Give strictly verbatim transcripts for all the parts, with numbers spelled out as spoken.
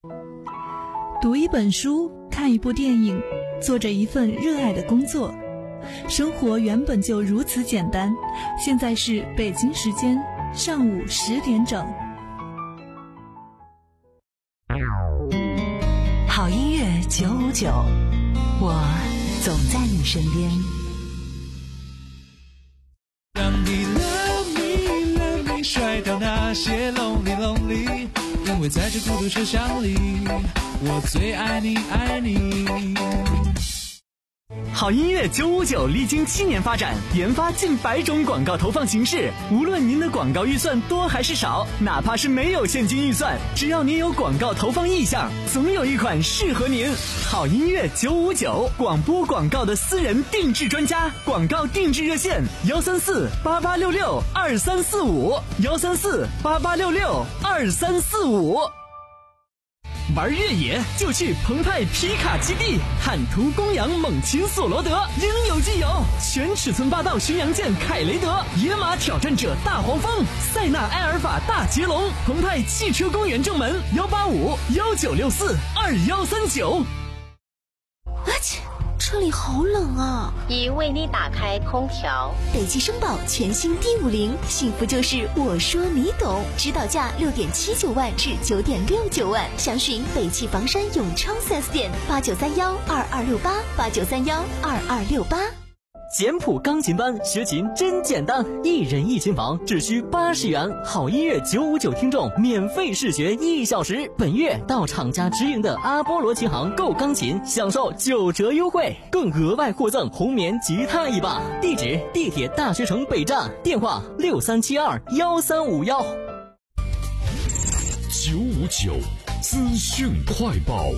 读一本书，看一部电影，做着一份热爱的工作，生活原本就如此简单。现在是北京时间上午十点整。 好音乐九五九，我总在你身边。 让你 love me love me 甩掉那些 lonely lonely， 因为在这孤独车厢里，我最爱你爱你。 好音乐九五九历经七年发展，研发近百种广告投放形式。无论您的广告预算多还是少，哪怕是没有现金预算，只要您有广告投放意向，总有一款适合您。好音乐九五九，广播广告的私人定制专家，广告定制热线幺三四八八六六二三四五幺三四八八六六二三四五。玩越野就去澎湃皮卡基地，坦途公羊猛禽索罗德，应有尽有。全尺寸霸道巡洋舰凯雷德，野马挑战者大黄蜂，塞纳埃尔法大捷龙。澎湃汽车公园正门幺八五幺九六四二幺三九。 啊切，这里好冷啊！ 已为你打开空调。 北汽声宝全新 D 五零，幸福就是我说你懂，指导价六点七九万至九点六九万，详询北汽房山永昌 四 S 店八九三幺二二六八八九三幺二二六八。 简谱钢琴班学琴真简单，一人一琴房只需八十元。好音乐九五九听众免费试学一小时。本月到厂家直营的阿波罗琴行购钢琴，享受九折优惠，更额外获赠红棉吉他一把。地址：地铁大学城北站，电话六三七二幺三五幺。 九五九资讯快报。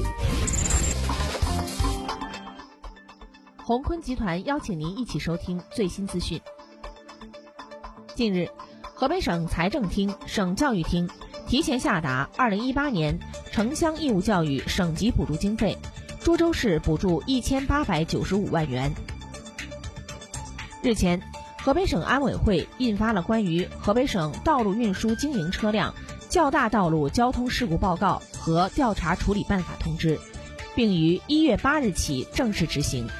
鸿坤集团邀请您一起收听最新资讯。近日，河北省财政厅、省教育厅提前下达二零一八年城乡义务教育省级补助经费，涿州市补助一千八百九十五万元。日前，河北省安委会印发了关于河北省道路运输经营车辆较大道路交通事故报告和调查处理办法通知，并于一月八日起正式执行。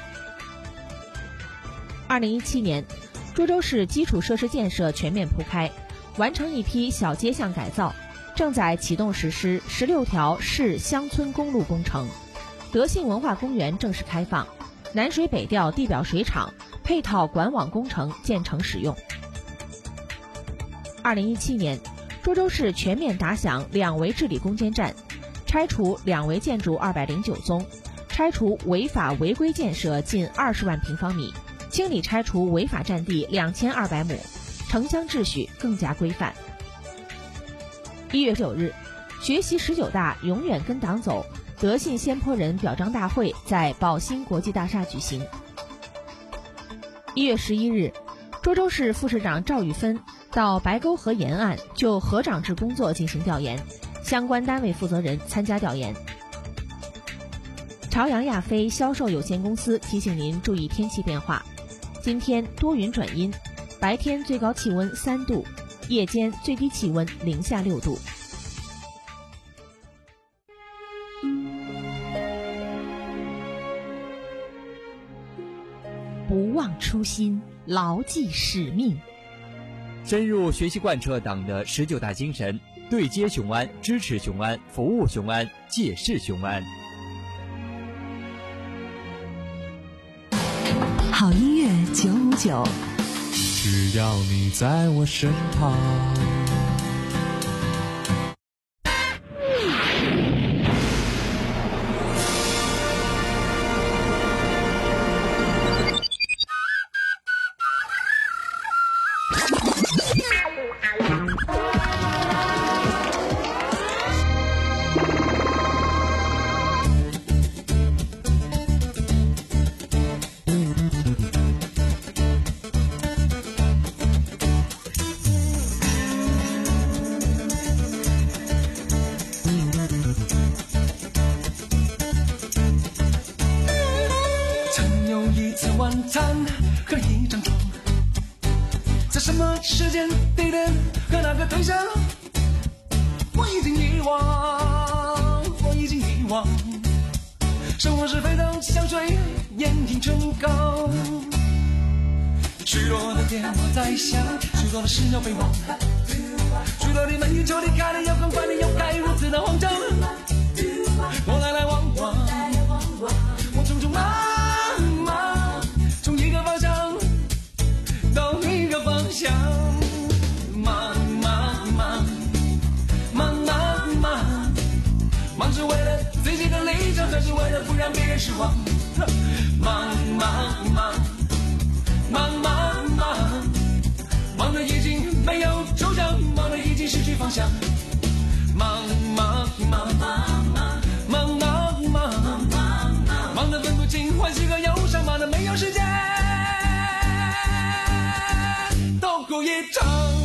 二零一七年，涿州市基础设施建设全面铺开，完成一批小街巷改造，正在启动实施十六条市乡村公路工程。德信文化公园正式开放，南水北调地表水厂配套管网工程建成使用。二零一七年，涿州市全面打响两维治理攻坚战，拆除两维建筑二百零九宗，拆除违法违规建设近二十万平方米，清理拆除违法占地两千二百亩，城乡秩序更加规范。一月九日，学习十九大永远跟党走德信先坡人表彰大会在宝兴国际大厦举行。一月十一日，涿州市副市长赵玉芬到白沟河沿岸就河长制工作进行调研，相关单位负责人参加调研。朝阳亚飞销售有限公司提醒您注意天气变化，今天多云转阴，白天最高气温三度，夜间最低气温零下六度。不忘初心，牢记使命， 深入学习贯彻党的十九大精神，对接雄安，支持雄安，服务雄安，借势雄安。 好音乐九五九， 只要你在我身旁。 晚餐和一张床，在什么时间地点和那个对象，我已经遗忘，我已经往。生活是非常像水，烟听春高。许多的电话在响，许多的事要备忘，许多的门与就离开了，又很快的又该如此的慌张。我来来往往，我匆匆忙忙，从一个方向到一个方向，忙忙忙忙忙忙，忙是为了自己的理想，还是为了不让别人失望？忙忙忙忙忙忙，忙得已经没有周章，忙得已经失去方向。忙忙忙忙忙忙忙忙，忙得分不清欢喜和忧伤，忙得没有时间度过一场。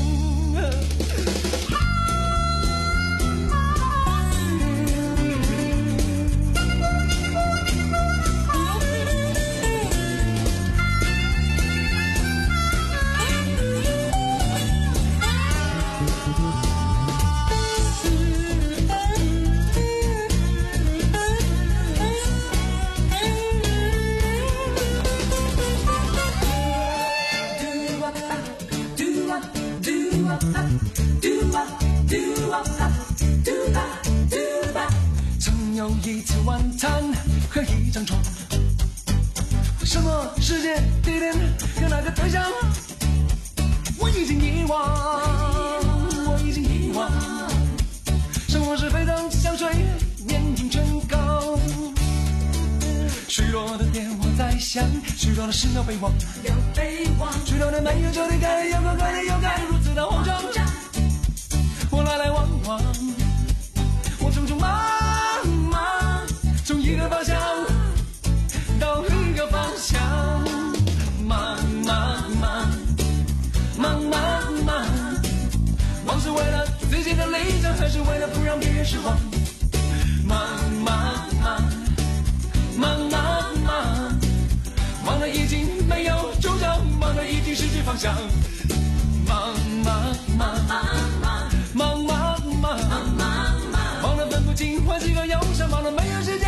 曾有一次晚餐和一张床，什么时间地点和那个对象我已经遗忘，我已经遗忘。生活是非常像水，烟听春高。许多的电话在响，许多的事要备忘，许多的没有就离开，有个可能又该如此的慌张。我来来往往，我匆匆忙忙，从一个方向到一个方向，忙忙忙忙忙忙，忙是为了自己的理想，还是为了不让别人失望？忙忙忙忙忙忙，忙得已经没有周章，忙得已经失去方向。忙忙忙忙忙忙忙忙，忙得分不清欢喜和忧伤，忙得没有时间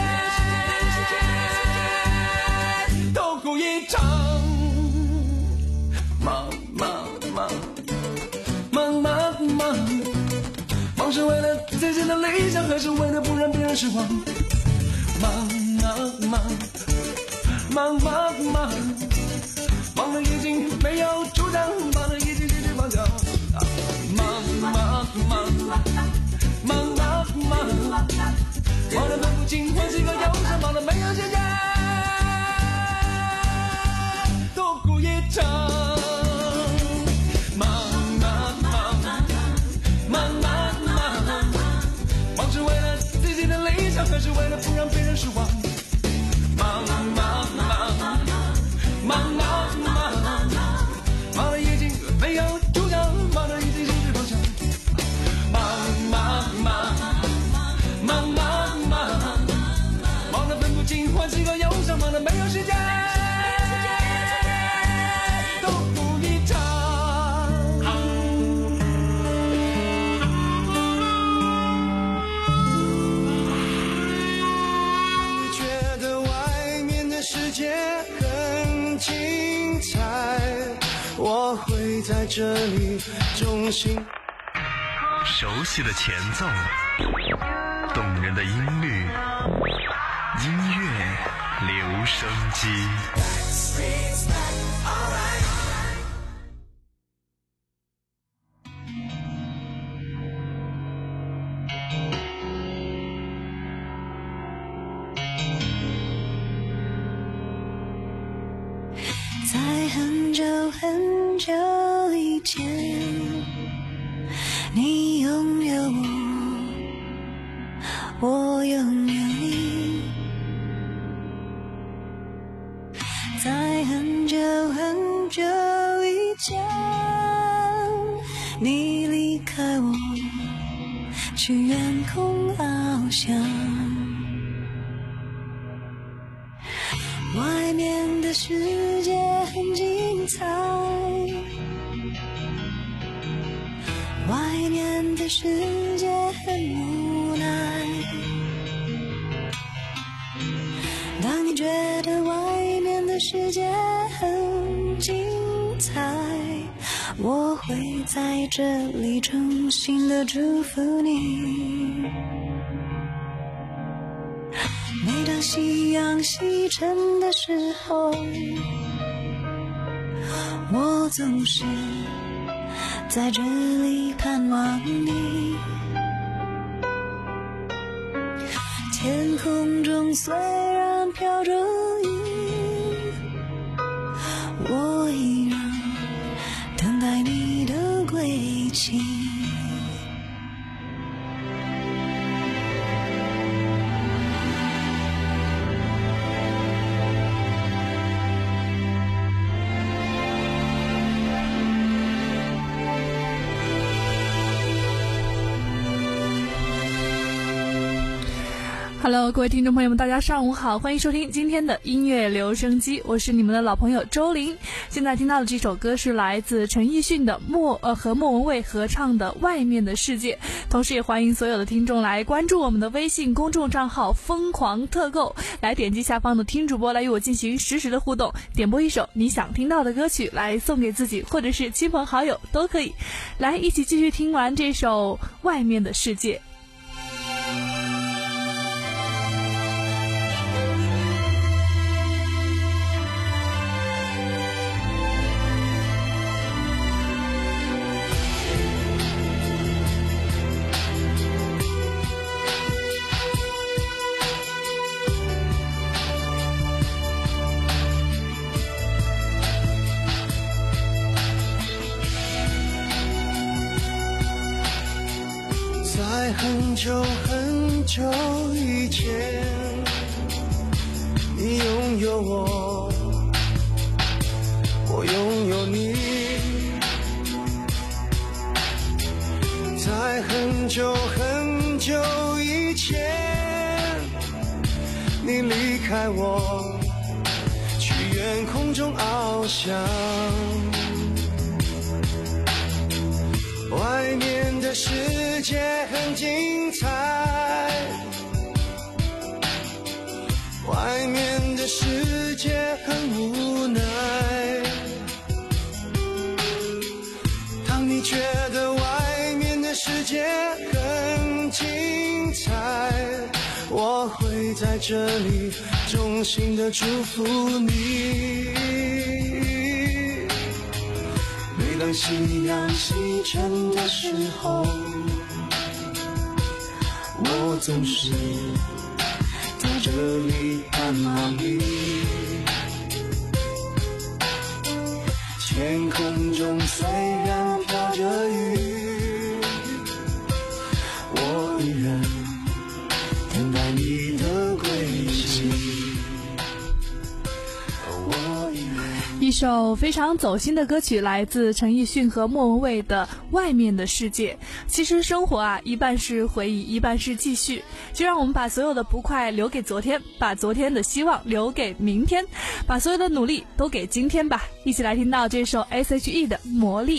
度过一场。忙忙忙忙忙忙，忙是为了自己的理想，还是为了不让别人失望？忙忙忙忙忙忙，忙得已经没有主张，忙得已经失去方向。忙忙忙忙忙忙，忙得分不清欢喜和忧伤，忙得没有时间度过一场。忙忙忙忙忙忙，忙是为了自己的理想，还是为了不让别人失望？忙忙忙忙忙忙，忙得已经没有主张，忙得已经失去方向。忙忙忙忙忙忙，忙得分不清欢喜和忧伤，忙得没有时间度过一场。 你觉得外面的世界很精彩，我会在这里衷心。 熟悉的前奏，动人的音律，音乐留声机。 在很久很久以前，你拥有我，我拥有你。在很久很久以前，你离开我，去远空翱翔。外面的世界很精彩，外面的世界很无奈， 觉得外面的世界很精彩，我会在这里衷心的祝福你。每当夕阳西沉的时候，我总是在这里盼望你。天空中虽然飘着雨，我依然等待你的归期。 Hello， 各位听众朋友们，大家上午好，欢迎收听今天的音乐留声机，我是你们的老朋友周玲。现在听到的这首歌是来自陈奕迅的莫呃和莫文蔚合唱的《外面的世界》，同时也欢迎所有的听众来关注我们的微信公众账号疯狂特购，来点击下方的听主播来与我进行实时的互动，点播一首你想听到的歌曲来送给自己或者是亲朋好友都可以。来一起继续听完这首《外面的世界》。 在很久很久以前，你拥有我，我拥有你。在很久很久以前，你离开我，去远空中翱翔。外面的世界很精彩，外面的世界很无奈。当你觉得外面的世界很精彩，我会在这里衷心的祝福你。每当夕阳西沉的时候，我总是在这里盼望你。天空中虽然飘着雨，我依然等待你的归期。 一首非常走心的歌曲，来自陈奕迅和莫文蔚的《外面的世界》。其实生活啊，一半是回忆，一半是继续。就让我们把所有的不快留给昨天，把昨天的希望留给明天，把所有的努力都给今天吧。一起来听到这首 S H E 的《魔力》。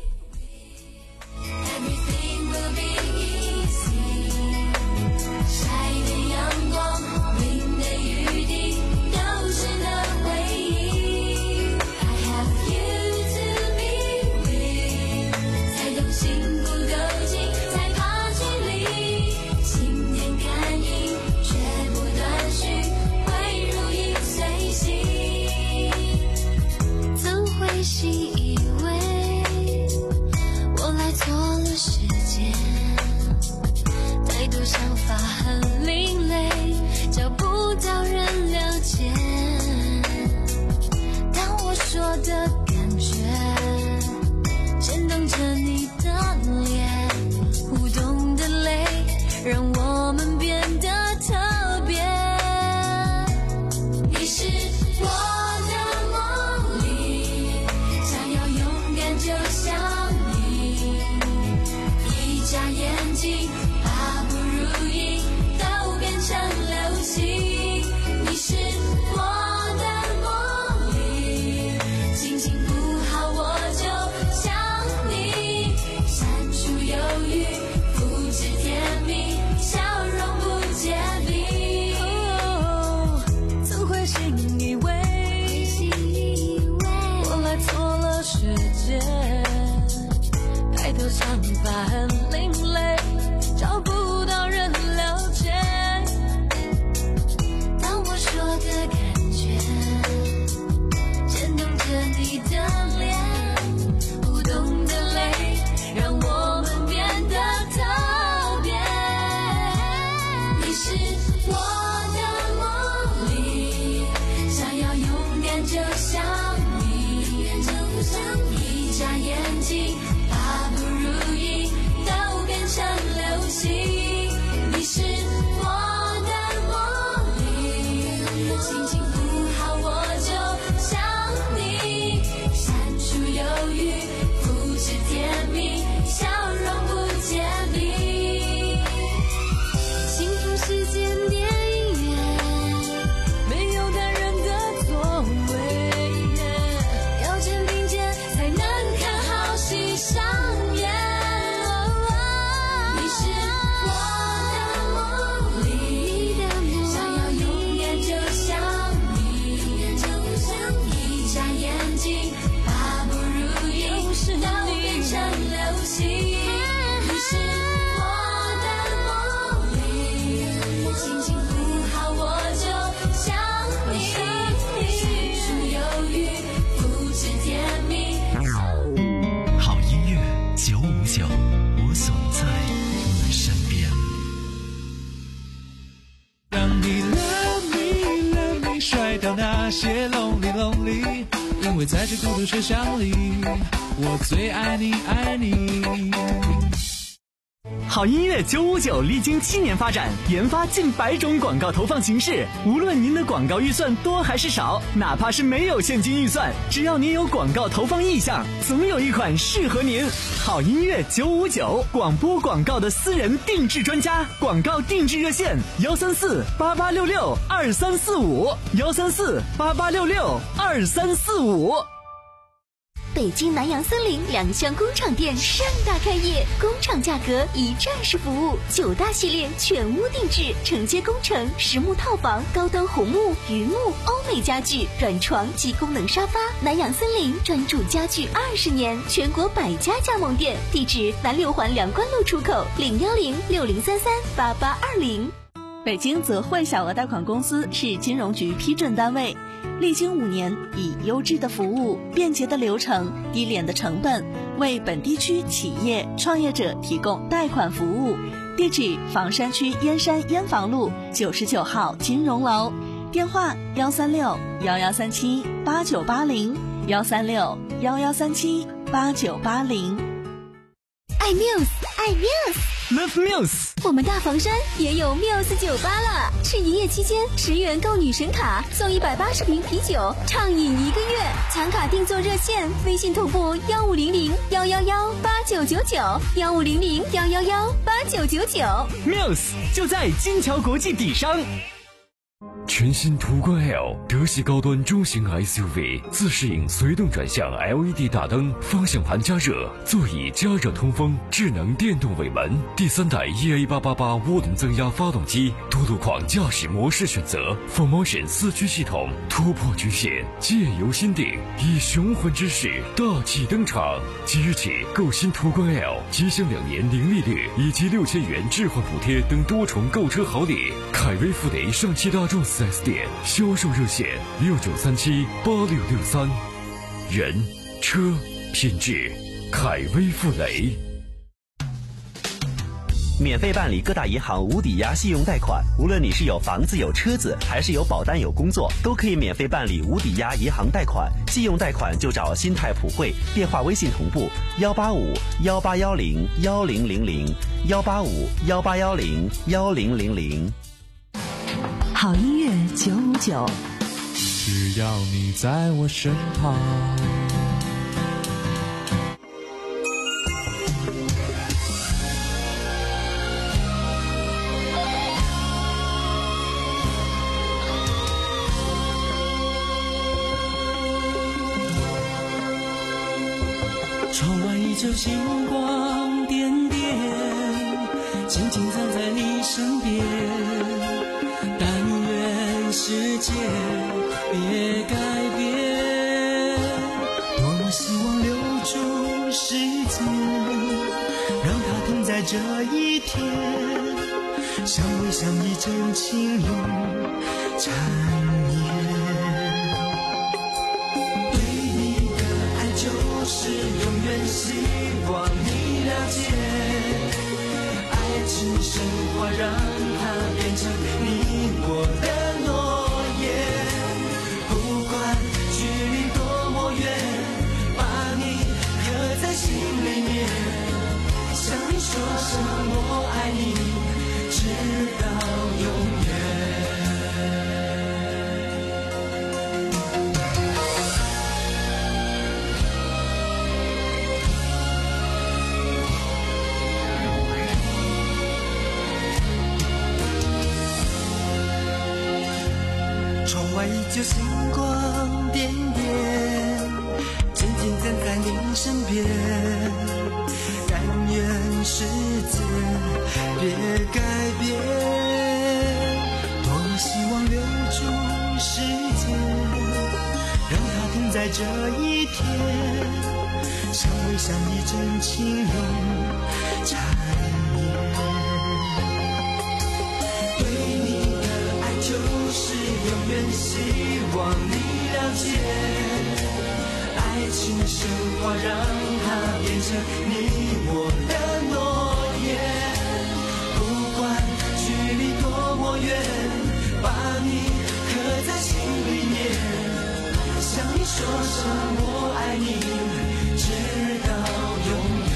习以为我来错了时间，太多想法很另类，找不到人了解。当我说的感觉，牵动着你的脸，互动的泪，让我们变得特别。你是我就像你， 法很另类，找不到人了解。当我说的感觉牵动着你的脸，互动的泪让我们变得特别。你是我的魔力，想要勇敢就像你，一眨眼睛把不如意都变成流星。你是我的魔力，心情不好我就想你，删除忧郁，复制甜蜜，笑容不见离。幸福时间点音乐，没有单人的座位，要肩并肩才能看好戏上演。你是我的魔力，想要勇敢就像你，一眨眼睛把不如意都变成流星。你是我的魔力，心情不好我就想你，删除忧郁，复制甜蜜。 好音乐九五九，我总在你身边。 让你 love me love me 甩掉那些 lonely lonely， 因为在这孤独车厢里，我最爱你爱你。 好音乐九五九历经七年发展，研发近百种广告投放形式。无论您的广告预算多还是少，哪怕是没有现金预算，只要您有广告投放意向，总有一款适合您。好音乐九五九，广播广告的私人定制专家，广告定制热线幺三四八八六六二三四五幺三四八八六六二三四五。 北京南洋森林两厢工厂店盛大开业，工厂价格一站式服务，九大系列全屋定制，承接工程、实木套房、高端红木、榆木、欧美家具、软床及功能沙发。南洋森林专注家具二十年，全国百家加盟店，地址南六环梁关路出口，零幺零六零三三八八二零。 北京泽汇小额贷款公司是金融局批准单位，历经五年，以优质的服务、便捷的流程、低廉的成本，为本地区企业创业者提供贷款服务。地址：房山区燕山燕房路九十九号金融楼，电话：幺三六幺幺三七八九八零幺三六幺幺三七八九八零。 爱 Muse， 爱 Muse。Love Muse， 我们大房山也有 Muse 酒吧了。是营业期间，十元购女神卡送一百八十瓶啤酒，畅饮一个月。抢卡订座热线：微信同步幺五零零幺幺幺八九九九幺五零零幺幺幺八九九九。 Muse 就在金桥国际底商。 全新途观 L 德系高端中型 S U V， 自适应随动转向 L E D 大灯，方向盘加热，座椅加热通风，智能电动尾门，第三代 E A 八八八涡轮增压发动机，多路况驾驶模式选择 ，Full Motion 四驱系统，突破局限，借由心定，以雄浑之势大气登场。即日起购新途观 L， 即享两年零利率以及六千元置换补贴等多重购车好礼。凯威富雷上汽大众四 S 店销售热线六九三七八六六三，人车品质，凯威富雷。 免费办理各大银行无抵押信用贷款，无论你是有房子有车子，还是有保单有工作，都可以免费办理无抵押银行贷款。信用贷款就找新泰普惠，电话微信同步幺八五幺八幺零幺零零零幺八五幺八幺零幺零零零。 好音乐九五九， 只要你在我身旁。 窗外依旧星光点点，静静站在你身边。但愿世界别改变，多么希望留住时间，让这一天，相偎相依真情永缠绵。对你的爱就是永远希望你了解，爱情神话让它变成你我的诺言，不管距离多么远，把你刻在心里面，向你说声我爱你，直到永远。窗外依旧星光点点，静静站在你身边，但愿世界别改变，多么希望留住时间，让它停在这一天，相偎相依真情永缠绵。对你的爱就是永远希望你了解，爱情神话让它变成你我的诺言，不管距离多么远，把你刻在心里面，向你说声我爱你，直到永远。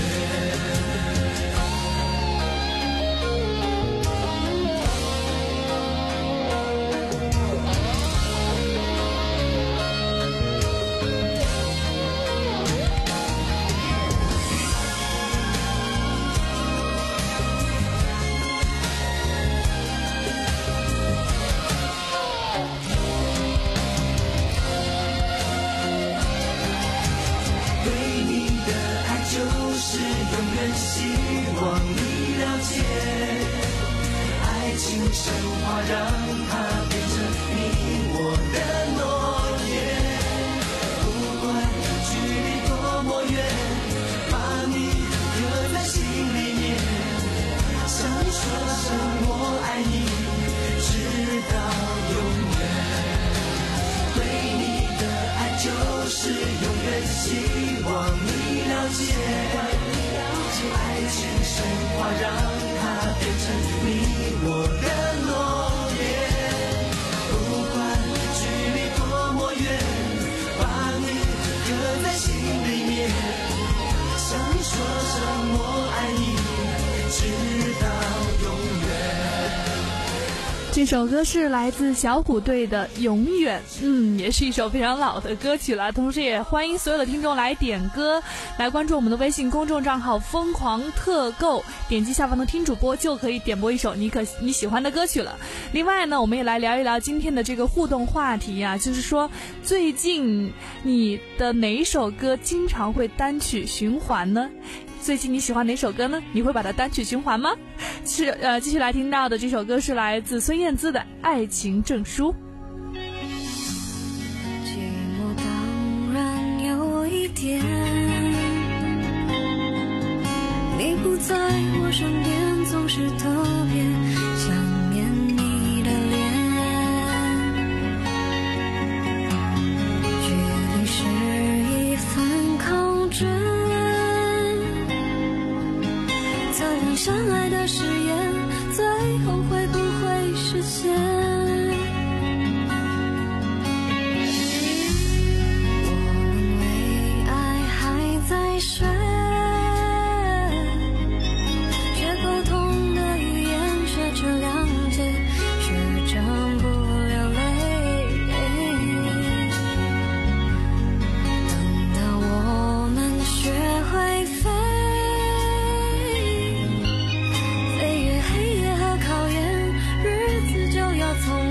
就是永远希望你了解，爱情神话让它变成你我的诺言，不管距离多么远，把你刻在心里面，向你说声我爱你，直到永远。对你的爱就是永远希望你了解，爱情神话让它变成你我的诺言，不管距离多么远，把你刻在心里面，向你说声我爱你，直到永远。 这首歌是来自小虎队的《永远》，嗯，也是一首非常老的歌曲了。同时也欢迎所有的听众来点歌，来关注我们的微信公众账号疯狂特购，点击下方的听主播就可以点播一首你可你喜欢的歌曲了。另外呢，我们也来聊一聊今天的这个互动话题啊，就是说最近你的哪首歌经常会单曲循环呢？最近你喜欢哪首歌呢？你会把它单曲循环吗？是呃，继续来听到的这首歌是来自孙燕姿的《爱情证书》。 寂寞当然有一点，你不在我身边，总是特别想念你的脸，距离是一份考卷，相爱的誓言最后会不会实现？我们为爱还在学，学沟通的语言，学着谅解，学着不流泪。等到我们学会飞，从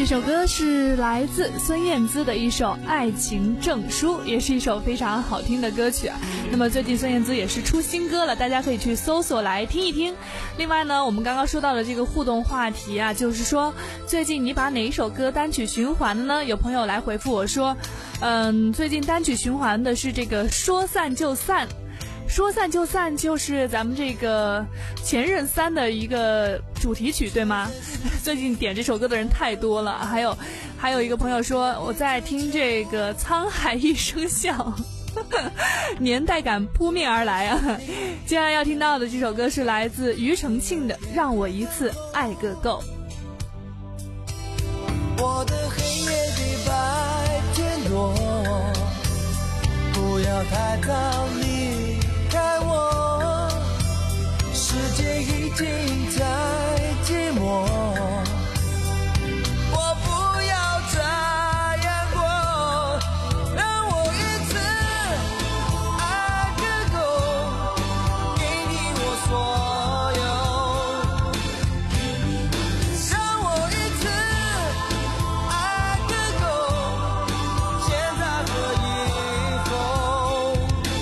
首歌是来自孙燕姿的一首《爱情证书》，也是一首非常好听的歌曲啊。那么最近孙燕姿也是出新歌了，大家可以去搜索来听一听。另外呢，我们刚刚说到的这个互动话题啊，就是说最近你把哪一首歌单曲循环的呢？有朋友来回复我说，嗯，最近单曲循环的是这个说散就散。说散就散就是咱们这个前任三的一个主题曲，对吗？最近点这首歌的人太多了。还有还有一个朋友说，我在听这个沧海一声笑，年代感扑面而来啊。接下来要听到的这首歌是来自庾澄庆的《让我一次爱个够》。 我的黑夜比白天多，不要太早离开我，世界已经太寂寞，我不要这样过，让我一次爱个够，给你我所有，让我一次爱个够，现在和以后。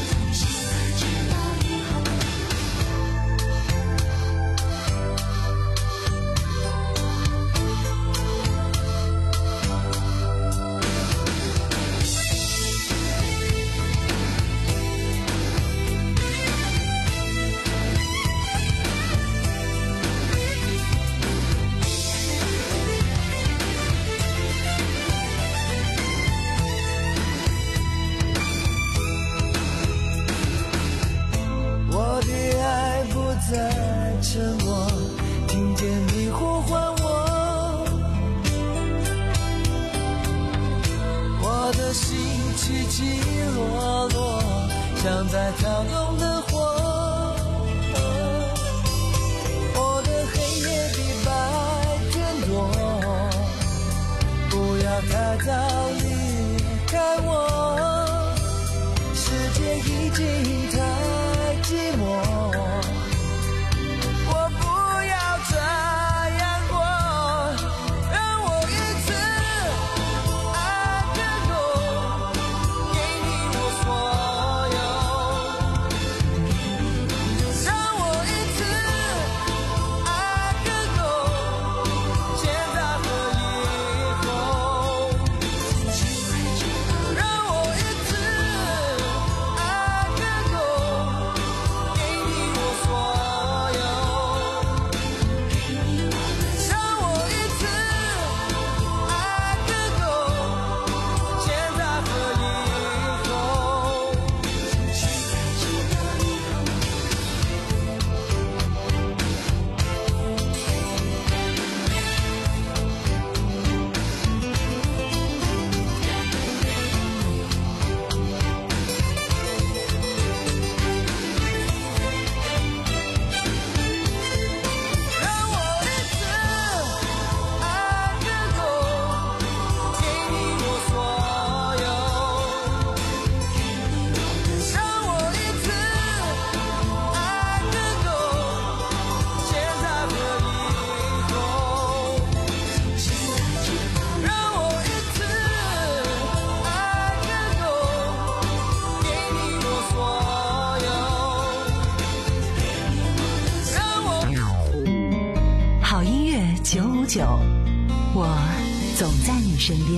我的爱不再沉默，听见你呼唤我，我的心起起落落，像在跳动的火，我的黑夜比白天多，不要太早离开我，世界已经太寂寞，我不要这样过，让我一次爱个够，给你我所有，让我一次爱个够，现在和以后，让我一次爱个够，给你我所有，让我一次爱个够，现在和以后。让我一次爱个够，给你我所有，让我一次爱个够，现在和以后，让我一次爱个够，给你我所有，让我。 好音乐九五九，我总在你身边。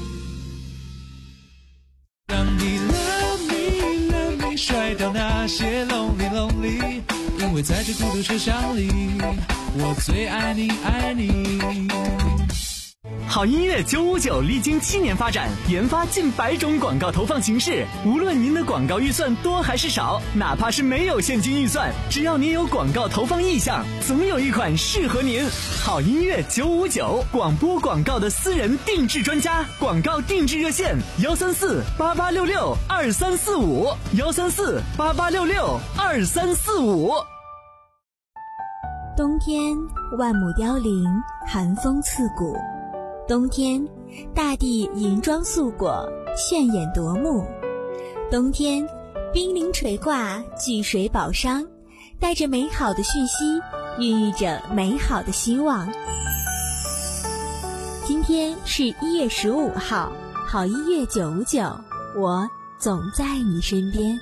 让你 love me love me 甩掉那些 lonely lonely， 因为在这孤独车厢里，我最爱你爱你。 好音乐九五九历经七年发展，研发近百种广告投放形式。无论您的广告预算多还是少，哪怕是没有现金预算，只要您有广告投放意向，总有一款适合您。好音乐九五九，广播广告的私人定制专家，广告定制热线幺三四八八六六二三四五幺三四八八六六二三四五。 冬天万亩凋零，寒风刺骨。冬天，大地银装素裹，炫眼夺目。冬天，冰凌垂挂，聚水宝商，带着美好的讯息，孕育着美好的希望。今今天是一月十五号，好音乐九五九，我总在你身边。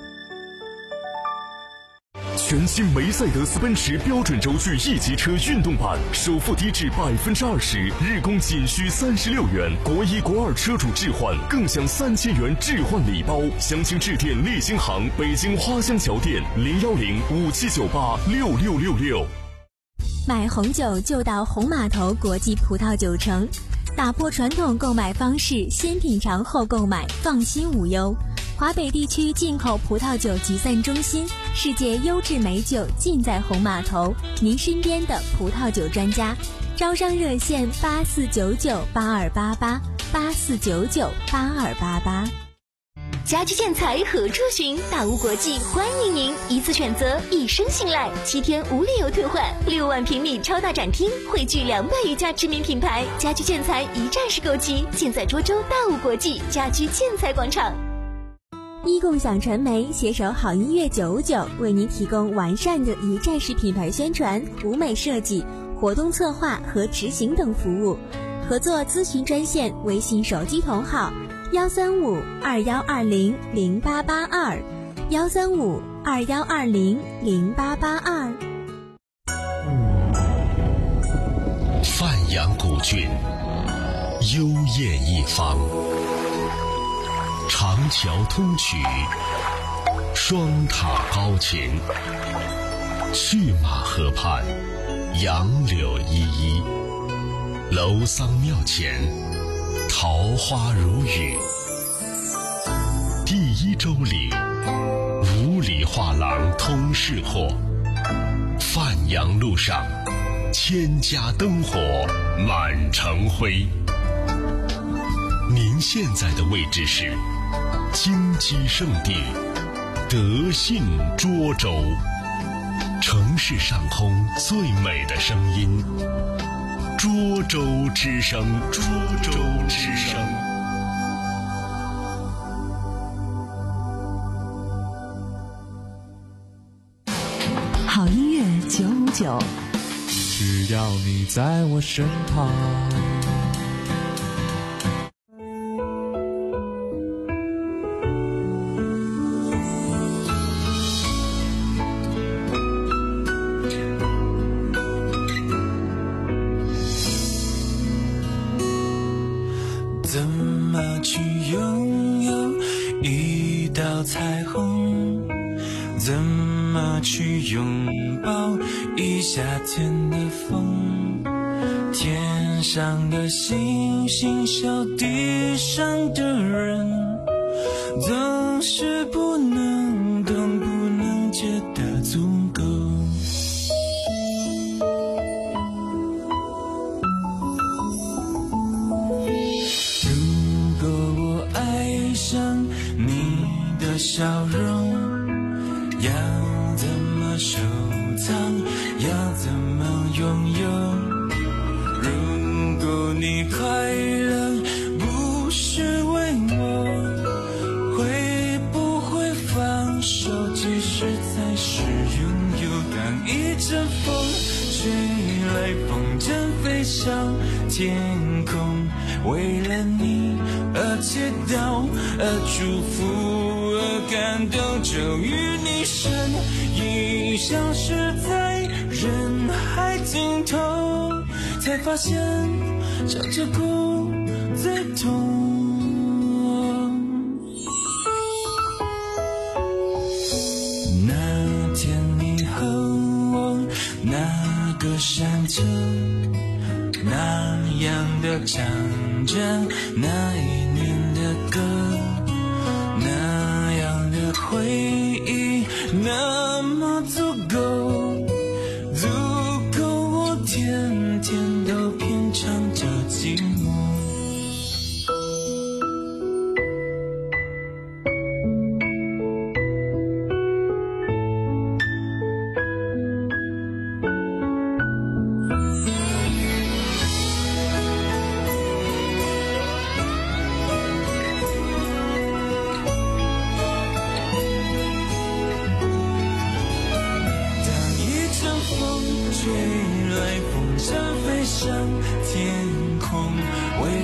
全新梅赛德斯奔驰标准轴距 E 级车运动版，首付低至百分之二十，日供仅需三十六元，国一国二车主置换更享三千元置换礼包。详情致电立新行北京花乡桥店零幺零五七九八六六六六。 买红酒就到红码头国际葡萄酒城，打破传统购买方式，先品尝后购买，放心无忧。华北地区进口葡萄酒集散中心，世界优质美酒尽在红码头，您身边的葡萄酒专家。招商热线八四九九八二八八八四九九八二八八。 家居建材何处寻？大屋国际欢迎您，一次选择，一生信赖，七天无理由退换，六万平米超大展厅，汇聚两百余家知名品牌，家居建材一站式购齐，尽在涿州大屋国际家居建材广场。 一共享传媒携手好音乐九五九，为您提供完善的一站式品牌宣传、舞美设计、活动策划和执行等服务。合作咨询专线：微信手机同号幺三五二幺二零零八八二，幺三五二幺二零零八八二。 范阳古郡，幽艳一方。长桥通衢，双塔高擎，去马河畔，杨柳依依，楼桑庙前，桃花如雨。第一洲岭，五里画廊通市廓，范阳路上，千家灯火满城辉。您现在的位置是金鸡圣地德信涿州，城市上空最美的声音，涿州之声，涿州之声。 好音乐九五九， 只要你在我身旁。 怎么去拥有一道彩虹？怎么去拥抱一夏天的风？天上的星星笑地上的人，总是不能懂，不能觉得足够。笑容要怎么收藏，要怎么拥有？如果你快乐不是为我，会不会放手，其实才是拥有？当一阵风吹来，风筝飞上天空，为了你而祈祷，而祝福，而感动，终于你身影消失在人海尽头，才发现笑着哭最痛。那天你和我那个山丘，那样的唱着那一年的歌，那样的回忆那么足够，足够我天天都品尝着寂寞。吹来，风筝飞上天空，为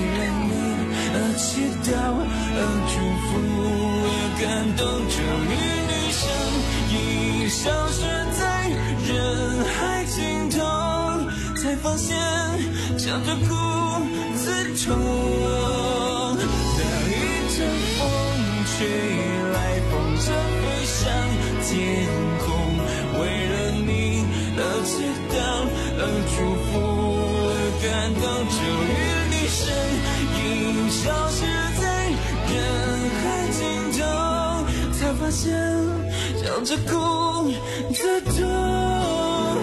解到了祝福了感动，终于女生已消失在人海尽头，才发现笑着哭自痛。那一阵风吹来，风筝飞上天空，为了你了解到了祝福了感动，终于女生已消失在人海尽头，才发现笑着哭自痛。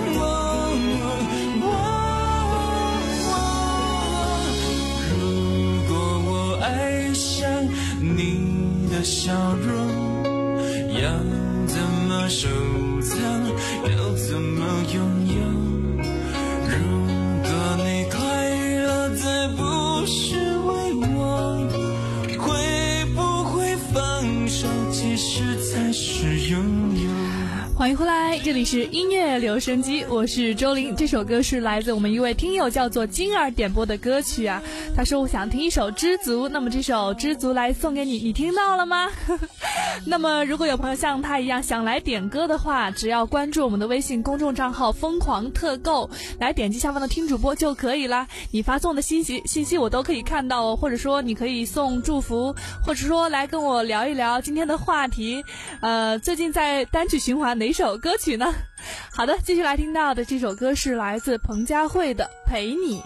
如果我爱上你的笑容，要怎么收藏，要怎么拥有？如果你快乐再不是为我，会不会放手，其实才是拥有？ 欢迎回来，这里是音乐留声机，我是周玲。这首歌是来自我们一位听友叫做金儿点播的歌曲啊，他说我想听一首知足，那么这首知足来送给你，你听到了吗？那么如果有朋友像他一样想来点歌的话，只要关注我们的微信公众账号疯狂特购，来点击下方的听主播就可以啦。你发送的信息信息我都可以看到哦，或者说你可以送祝福，或者说来跟我聊一聊今天的话题，呃，最近在单曲循环哪首歌曲呢？好的，继续来听到的这首歌是来自彭佳慧的《陪你》。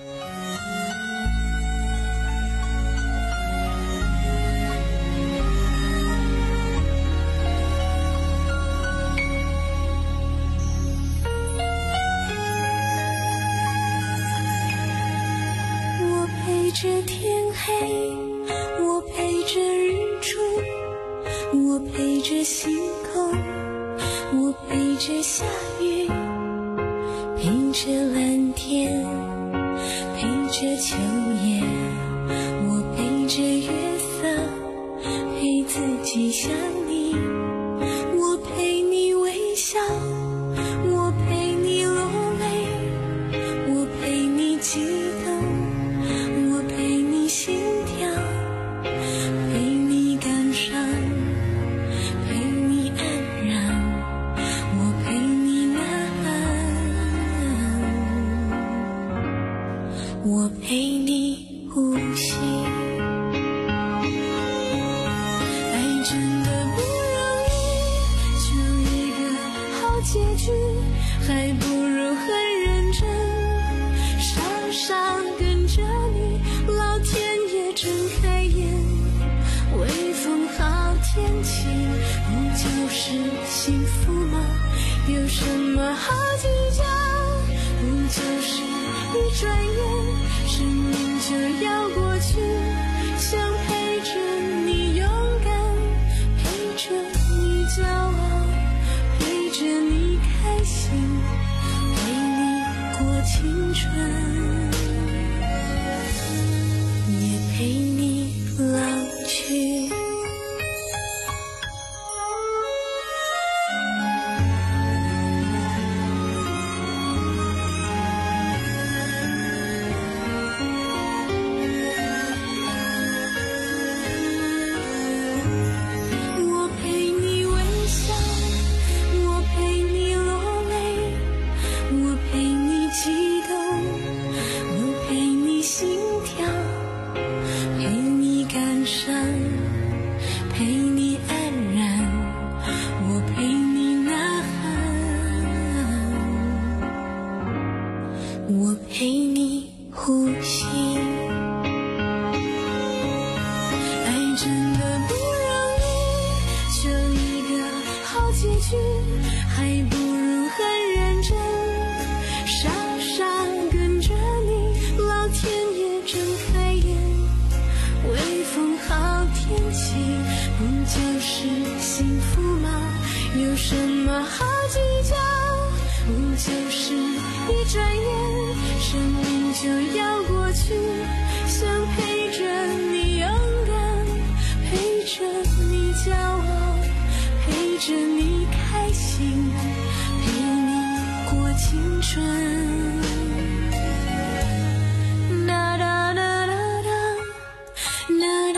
我陪着天黑，我陪着日出，我陪着星空，我陪着下雨，陪着蓝天，陪着秋叶，我陪着月色，陪自己想你，我陪你微笑，我陪你落泪，我陪你激动，我陪你心跳，陪你感伤，陪你安然，我陪你呐喊，我陪你呼吸。爱真的不容易，就一个好结局，还不如很认真，傻傻跟着你，老天爷睁开眼，微风好天气，不就是幸福吗？有什么好计较？不就是一转眼，生命就要过去，想陪着你勇敢，陪着你骄傲，陪着你开心，陪你过青春，也陪你老去。我陪你微笑，我陪你落泪，我陪你激动，我陪你心跳，陪你感伤，陪你安然，我陪你呐喊，我陪你呼吸。爱真的不容易，就一个好结局，还不如很认真，傻傻跟着你，老天爷睁开眼，微风好天气，不就是幸福吗？有什么好计较？不就是一转眼，生命就要过去，想陪着你勇敢，陪着你骄傲，陪着你开心，陪你过青春。哒哒哒哒哒，哒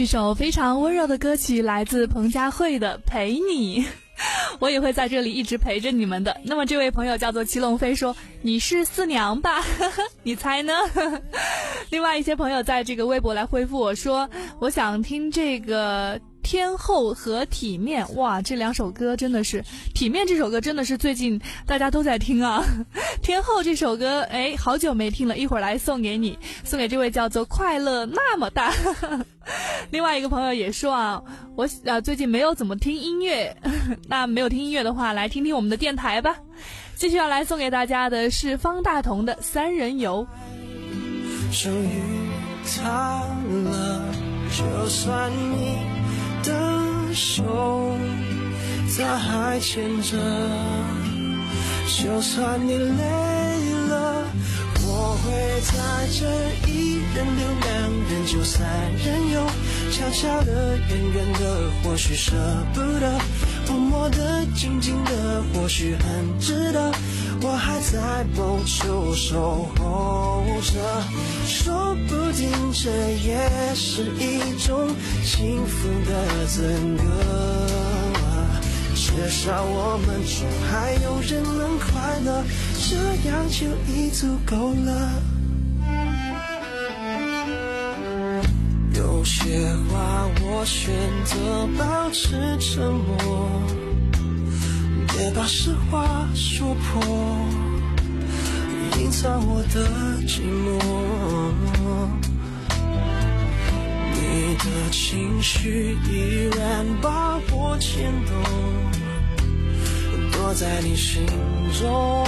首非常温柔的歌曲，来自彭佳慧的《陪你》。我也会在这里一直陪着你们的。那么这位朋友叫做祁龙飞说，你是四娘吧？你猜呢？另外一些朋友在这个微博来回复我说，我想听这个天后和体面。哇，这两首歌真的是，体面这首歌真的是最近大家都在听啊。天后这首歌，哎，好久没听了，一会儿来送给你，送给这位叫做快乐那么大。另外一个朋友也说啊，我啊最近没有怎么听音乐，那没有听音乐的话，来听听我们的电台吧。继续要来送给大家的是方大同的《三人游》。 终于塌了，就算你的手他还牵着，就算你累了，我会在这一人留两人就三人游，悄悄的远远的或许舍不得，默默的静静的或许很值得，我还在某处守候着，说不定这也是一种幸福的资格，至少我们中还有人能快乐，这样就已足够了。有些话我选择保持沉默，别把实话说破，隐藏我的寂寞。你的情绪依然把我牵动，躲在你心中，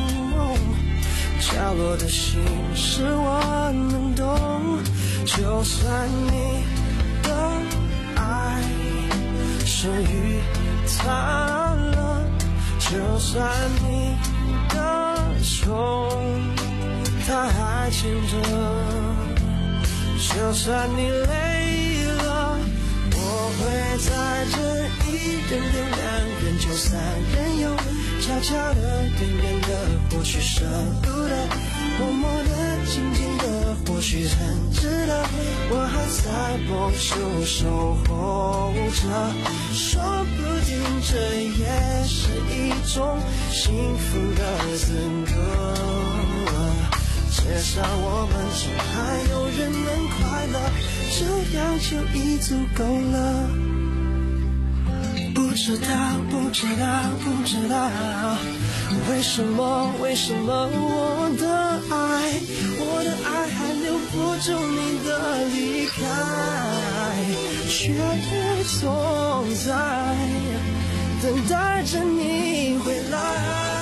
角落的心事我能懂，就算你的爱终于塌了，就算你的手它还牵着，就算你累了，我会在这一人留两人就三人游，悄悄的远远的或许舍不得，默默的静静的或许很值得，我还在某处守候着，说不定这也是一种幸福的资格，至少我们中还有人能快乐，这样就已足够了。不知道不知道不知道为什么为什么我的爱我的爱还留不住你的离开，却总在等待着你回来。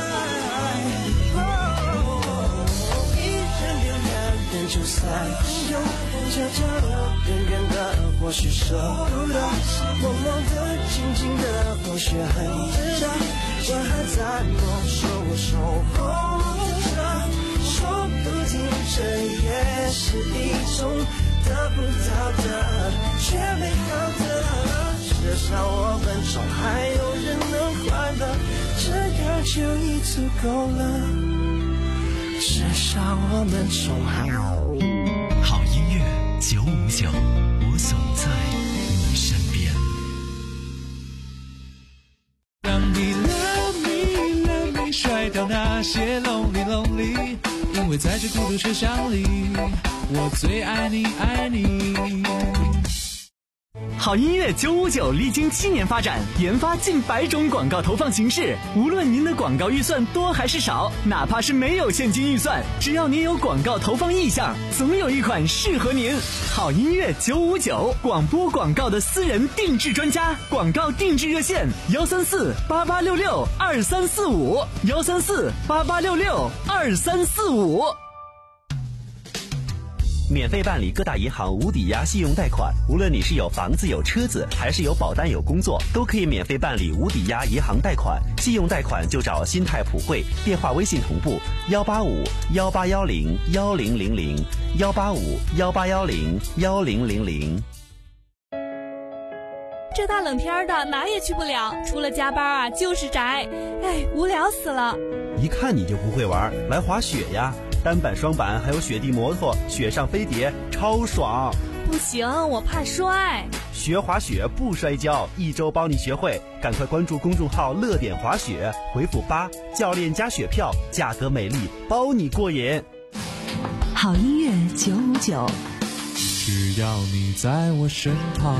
就三人游，悄悄的远远的或许舍不得，默默的静静的或许很值得，我还在某处守候着，说不定这也是一种得不到的却美好的，至少我们中还有人能快乐，这样就已足够了，至少我们中还有。 好音乐九五九，我总在你身边。 让你 love me love me 甩掉那些 lonely lonely， 因为在这孤独车厢里，我最爱你爱你。 好音乐九五九历经七年发展，研发近百种广告投放形式。无论您的广告预算多还是少，哪怕是没有现金预算，只要您有广告投放意向，总有一款适合您。好音乐九五九，广播广告的私人定制专家，广告定制热线幺三四八八六六二三四五幺三四八八六六二三四五。 免费办理各大银行无抵押信用贷款，无论你是有房子有车子，还是有保单有工作，都可以免费办理无抵押银行贷款。信用贷款就找新泰普惠，电话微信同步幺八五幺八幺零幺零零零幺八五幺八幺零幺零零零。 这大冷天的哪也去不了，除了加班啊就是宅，哎，无聊死了。 一看你就不会玩，来滑雪呀！单板、双板，还有雪地摩托、雪上飞碟，超爽！ 不行，我怕摔。 学滑雪不摔跤，一周帮你学会。赶快关注公众号乐点滑雪，回复八教练加雪票，价格美丽，包你过瘾。 好音乐九五九， 只要你在我身旁。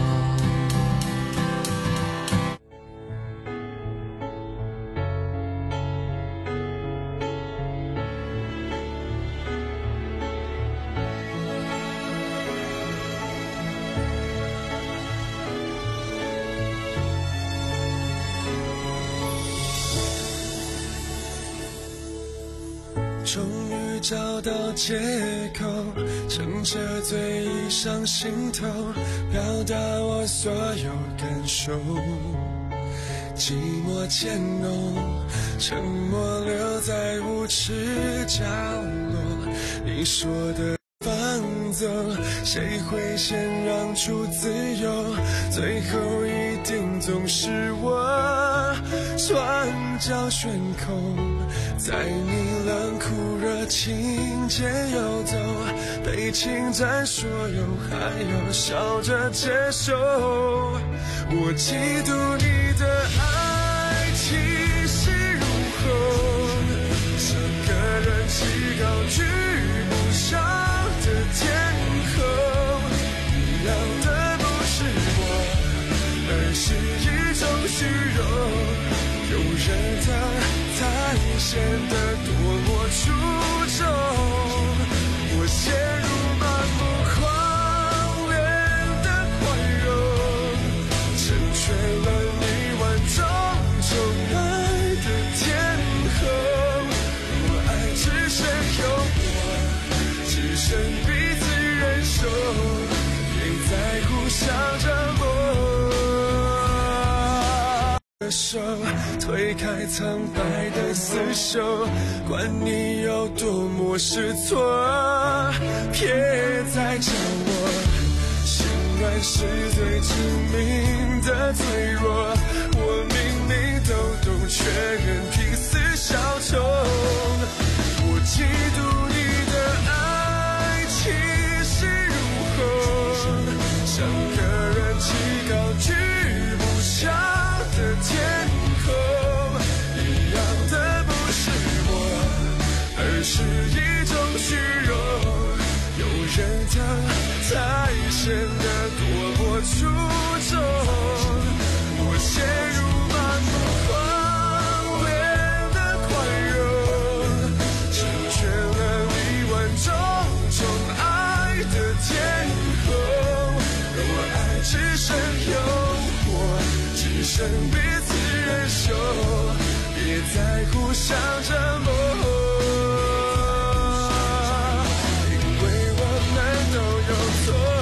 终于找到借口，撑着醉意上心头，表达我所有感受。寂寞渐浓，沉默留在无耻角落。你说的放走，谁会先让出自由？最后一定总是我，双脚悬空，在你冷酷热情间游走，被侵占所有，还要笑着接受。我嫉妒你的爱气势如虹，整个人气高居不上的天空。你要的不是我，而是一种虚荣。有人他才显得多么出众，我陷入盲目狂恋的宽容，成全了你万种宠爱的天后。若爱只剩有我，只剩彼此忍受，别再互相折磨。手推开苍白的厮守，管你有多么失措，别再叫我。心软是最致命的脆弱，我明明都懂，却仍拼死效忠。我嫉妒你的爱气势如虹，像个人气高居不下的天空。一样的不是我，而是一种虚荣。有人他才显得多么出众，我陷入盲目狂恋的宽容，成全了你万种宠爱的天后。若爱只剩有我，只剩彼此忍受，别再互相折磨，因为我们都有错。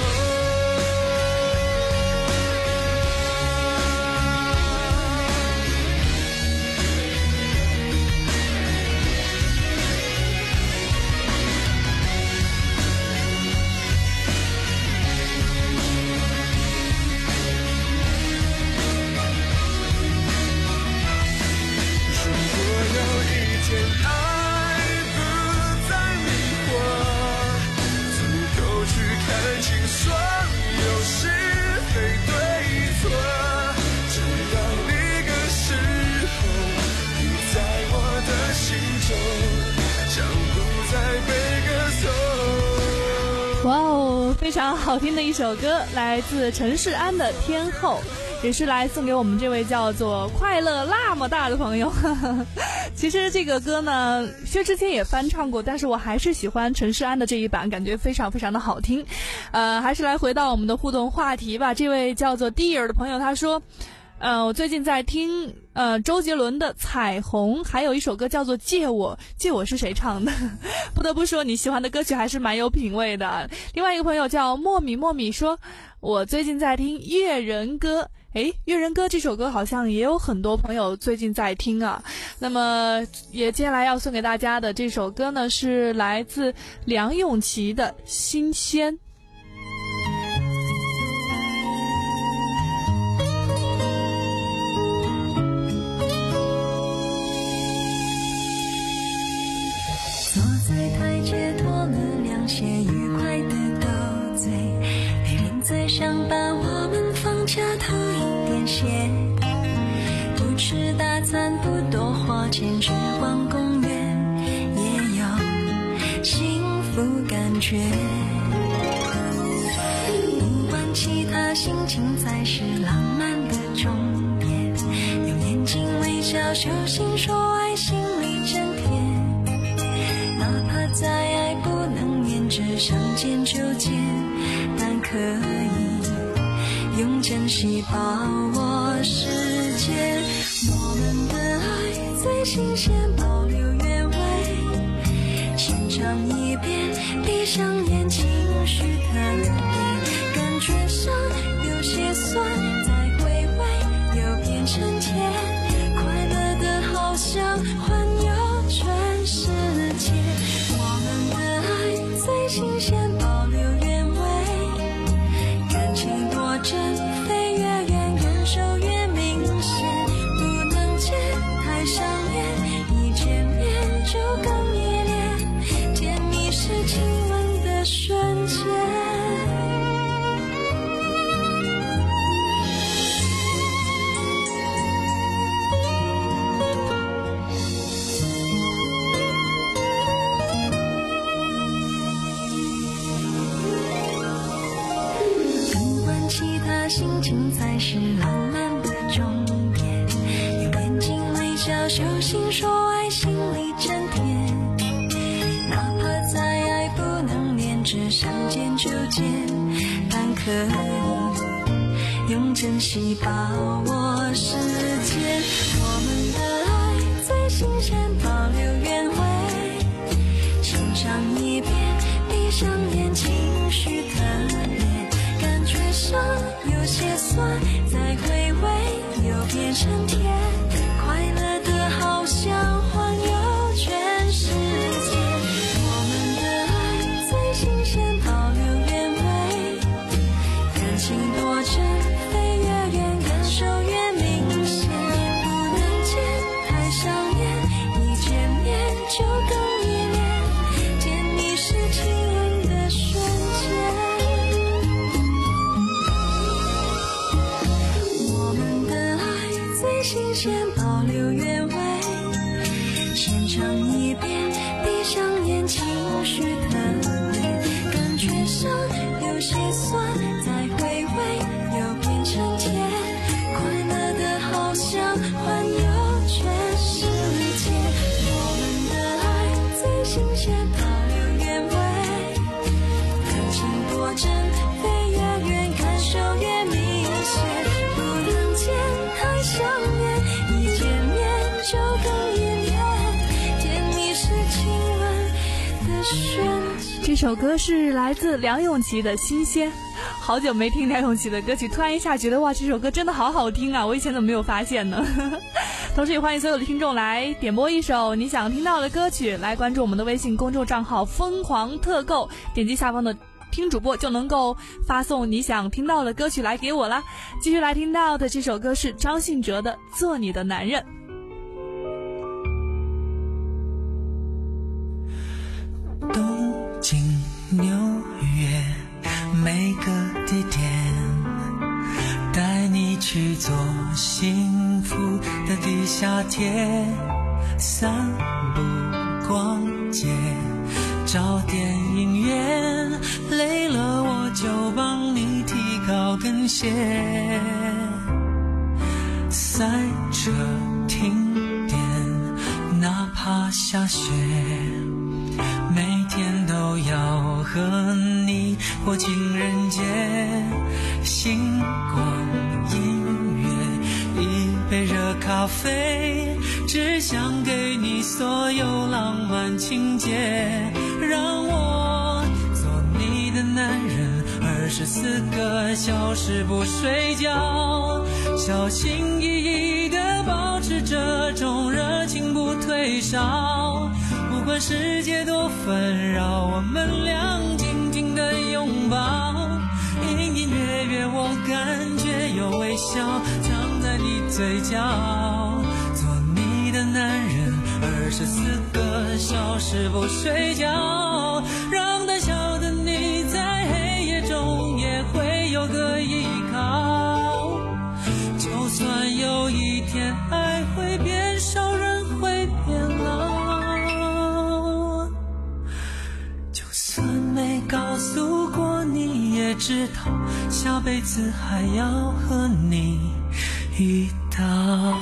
哇哦，非常好听的一首歌，来自陈世安的《天后》，也是来送给我们这位叫做快乐那么大的朋友。其实这个歌呢，薛之谦也翻唱过，但是我还是喜欢陈世安的这一版，感觉非常非常的好听。呃，还是来回到我们的互动话题吧。这位叫做 Dear 的朋友他说，呃，我最近在听呃周杰伦的《彩虹》，还有一首歌叫做《借我》，借我是谁唱的？不得不说你喜欢的歌曲还是蛮有品味的。另外一个朋友叫莫米莫米说，我最近在听《越人歌》。诶，《越人歌》这首歌好像也有很多朋友最近在听啊。那么也接下来要送给大家的这首歌呢，是来自梁咏琪的《新鲜》。 坐在台阶脱了凉鞋，愉快的斗嘴，陪你想把我们放假头一点些，不吃大餐，不多花钱，去逛公园，也有幸福感觉。不管其他，心情才是浪漫的终点。用眼睛微笑，手心说爱，心里真甜。哪怕再爱不能黏着，相见就见，但可以用珍惜把握时间。我们的爱最新鲜，保留原味，先尝一遍，闭上眼，情绪特别，感觉上有些酸，再回味又变成甜，快乐的好像环游全世界。我们的爱最新鲜，保留原味，感情多真，飞越远，感受越明显，不能见太想念，一见面就更依恋，甜蜜是亲吻的瞬间。心情才是浪漫的终点，用眼睛微笑，手心说爱，心里真甜。哪怕再爱不能连着，相见就见，但可以用珍惜把握时间。我们的爱最新鲜，保留原味，欣赏一遍，闭上眼，情绪特别，感觉上有些酸，再回味又变成甜，快乐的好像环游全世界。我们的爱最新鲜，保留原味，感情多真，飞越远，感受越明显，不能见太想念，一见面就更依恋，甜蜜是亲吻的瞬间。新鲜，保留原味，先尝一遍，闭上眼，情绪特别，感觉上有些酸，再回味又变成甜，快乐的好像环游全世界。我们的爱最新鲜，保留原味，感情多真，飞越远，感受越明显，不能见太想念，就更依恋，甜蜜是亲吻的瞬间。 这首歌是来自梁咏琪的《新鲜》，好久没听梁咏琪的歌曲，突然一下觉得哇，这首歌真的好好听啊！我以前怎么没有发现呢？同时也欢迎所有的听众来点播一首你想听到的歌曲，来关注我们的微信公众账号疯狂特购，点击下方的听主播就能够发送你想听到的歌曲来给我啦。继续来听到的这首歌是张信哲的《做你的男人》。 东京、纽约，每个地点，带你去做幸福的地下铁，散步、逛街，找电影院，累了我就帮你提高跟鞋，赛车、停电，哪怕下雪，每天都要和你过情人节，星光音乐，一杯热咖啡，只想给你所有浪漫情节，让我做你的男人，二十四个小时不睡觉，小心翼翼地保持这种热情不退烧，不管世界多纷扰，我们俩紧紧地拥抱，隐隐约约我感觉有微笑藏在你嘴角，做你的男人，二十四个小时不睡觉，让胆小的你在黑夜中也会有个天爱会变少，人会变老。就算没告诉过你，也知道下辈子还要和你一道。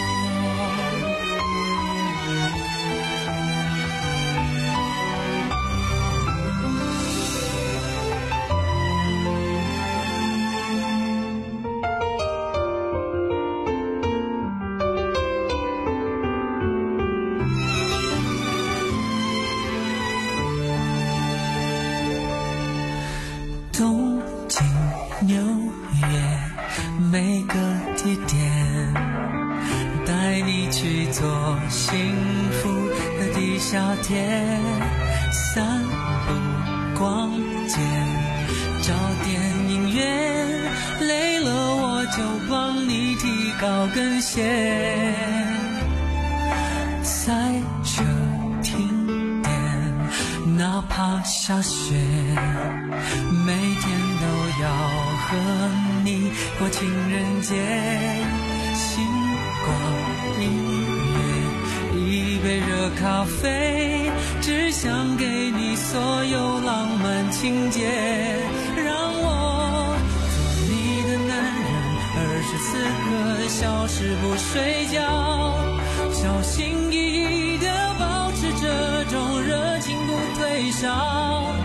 东京、纽约，每个地点，带你去做幸福的地下铁，散步、逛街，找电影院，累了我就帮你提高跟鞋，赛车停电，哪怕下雪，每天都要和你过情人节，星光音乐，一杯热咖啡，只想给你所有浪漫情节，让我做你的男人，二十四个小时不睡觉，小心翼翼地保持这种热情不退烧。